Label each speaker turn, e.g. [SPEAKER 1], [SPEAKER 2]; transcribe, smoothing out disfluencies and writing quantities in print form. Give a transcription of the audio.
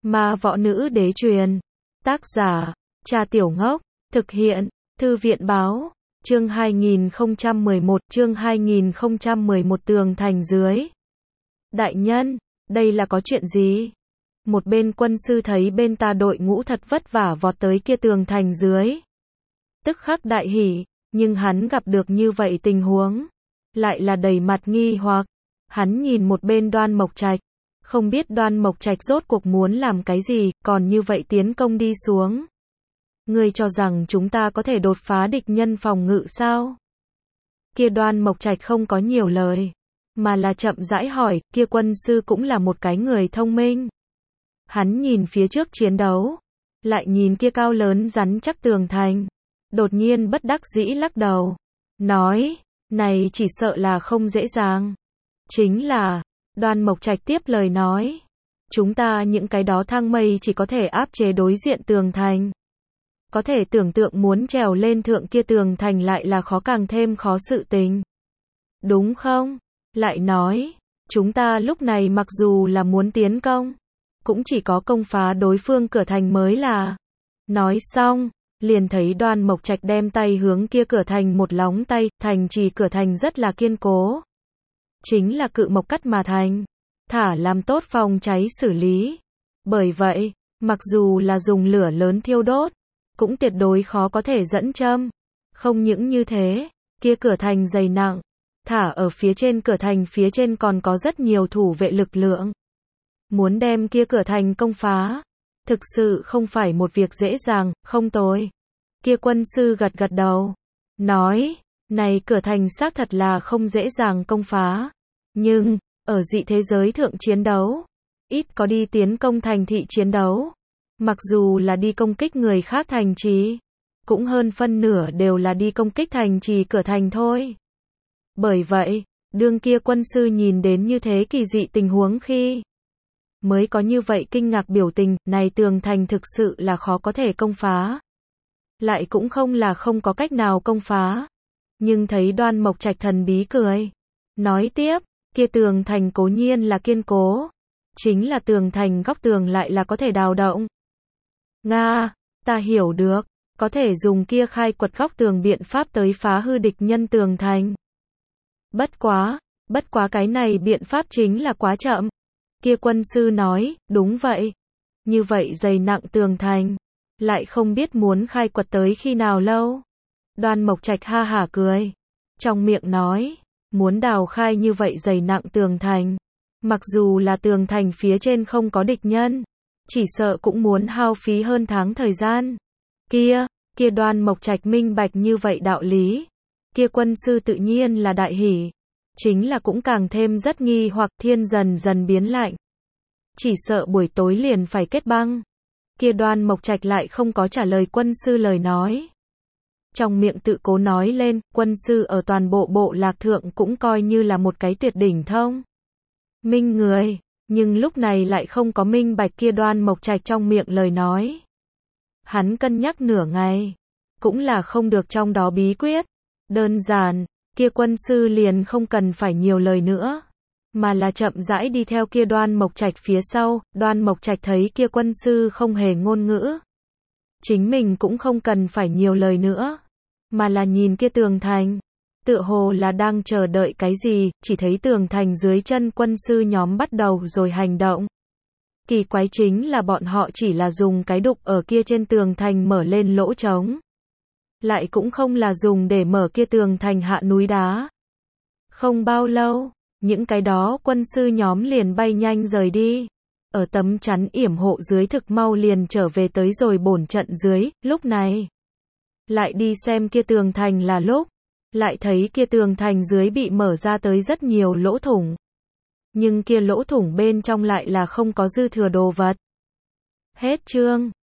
[SPEAKER 1] Ma Võ Nữ Đế truyền. Tác giả, Cha Tiểu Ngốc. Thực hiện, Thư viện báo. Chương 2011 tường thành dưới. Đại nhân, đây là có chuyện gì? Một bên quân sư thấy bên ta đội ngũ thật vất vả vọt tới kia tường thành dưới. Tức khắc đại hỉ, nhưng hắn gặp được như vậy tình huống, lại là đầy mặt nghi hoặc. Hắn nhìn một bên Đoan Mộc Trạch, không biết Đoan Mộc Trạch rốt cuộc muốn làm cái gì, còn như vậy tiến công đi xuống. Ngươi cho rằng chúng ta có thể đột phá địch nhân phòng ngự sao? Kia Đoan Mộc Trạch không có nhiều lời, mà là chậm rãi hỏi, kia quân sư cũng là một cái người thông minh. Hắn nhìn phía trước chiến đấu, lại nhìn kia cao lớn rắn chắc tường thành, đột nhiên bất đắc dĩ lắc đầu, nói, này chỉ sợ là không dễ dàng. Chính là, Đoan Mộc Trạch tiếp lời nói, chúng ta những cái đó thang mây chỉ có thể áp chế đối diện tường thành. Có thể tưởng tượng muốn trèo lên thượng kia tường thành lại là khó càng thêm khó sự tình. Đúng không? Lại nói, chúng ta lúc này mặc dù là muốn tiến công, cũng chỉ có công phá đối phương cửa thành mới là. Nói xong, liền thấy Đoan Mộc Trạch đem tay hướng kia cửa thành một lóng tay, thành trì cửa thành rất là kiên cố. Chính là cự mộc cắt mà thành, thả làm tốt phòng cháy xử lý. Bởi vậy, mặc dù là dùng lửa lớn thiêu đốt, cũng tuyệt đối khó có thể dẫn châm. Không những như thế, kia cửa thành dày nặng, thả ở phía trên cửa thành phía trên còn có rất nhiều thủ vệ lực lượng. Muốn đem kia cửa thành công phá, thực sự không phải một việc dễ dàng, không tồi. Kia quân sư gật gật đầu, nói, này cửa thành xác thật là không dễ dàng công phá. Nhưng, ở dị thế giới thượng chiến đấu, ít có đi tiến công thành thị chiến đấu. Mặc dù là đi công kích người khác thành trì, cũng hơn phân nửa đều là đi công kích thành trì cửa thành thôi. Bởi vậy, đương kia quân sư nhìn đến như thế kỳ dị tình huống khi, mới có như vậy kinh ngạc biểu tình, này tường thành thực sự là khó có thể công phá. Lại cũng không là không có cách nào công phá. Nhưng thấy Đoan Mộc Trạch thần bí cười, nói tiếp, kia tường thành cố nhiên là kiên cố, chính là tường thành góc tường lại là có thể đào động. Nga, ta hiểu được, có thể dùng kia khai quật góc tường biện pháp tới phá hư địch nhân tường thành. Bất quá cái này biện pháp chính là quá chậm. Kia quân sư nói, đúng vậy. Như vậy dày nặng tường thành, lại không biết muốn khai quật tới khi nào lâu. Đoan Mộc Trạch ha hả cười, trong miệng nói, muốn đào khai như vậy dày nặng tường thành, mặc dù là tường thành phía trên không có địch nhân, chỉ sợ cũng muốn hao phí hơn tháng thời gian. Kia Đoan Mộc Trạch minh bạch như vậy đạo lý. Kia quân sư tự nhiên là đại hỉ, chính là cũng càng thêm rất nghi hoặc thiên dần dần biến lạnh. Chỉ sợ buổi tối liền phải kết băng. Kia Đoan Mộc Trạch lại không có trả lời quân sư lời nói. Trong miệng tự cố nói lên, quân sư ở toàn bộ bộ lạc thượng cũng coi như là một cái tuyệt đỉnh thông minh người, nhưng lúc này lại không có minh bạch kia Đoan Mộc Trạch trong miệng lời nói. Hắn cân nhắc nửa ngày, cũng là không được trong đó bí quyết. Đơn giản, kia quân sư liền không cần phải nhiều lời nữa, mà là chậm rãi đi theo kia Đoan Mộc Trạch phía sau. Đoan Mộc Trạch thấy kia quân sư không hề ngôn ngữ, chính mình cũng không cần phải nhiều lời nữa, mà là nhìn kia tường thành, tựa hồ là đang chờ đợi cái gì. Chỉ thấy tường thành dưới chân quân sư nhóm bắt đầu rồi hành động. Kỳ quái chính là bọn họ chỉ là dùng cái đục ở kia trên tường thành mở lên lỗ trống, lại cũng không là dùng để mở kia tường thành hạ núi đá. Không bao lâu, những cái đó quân sư nhóm liền bay nhanh rời đi. Ở tấm chắn yểm hộ dưới thực mau liền trở về tới rồi bổn trận dưới. Lúc này, lại đi xem kia tường thành là lúc, lại thấy kia tường thành dưới bị mở ra tới rất nhiều lỗ thủng. Nhưng kia lỗ thủng bên trong lại là không có dư thừa đồ vật. Hết chương.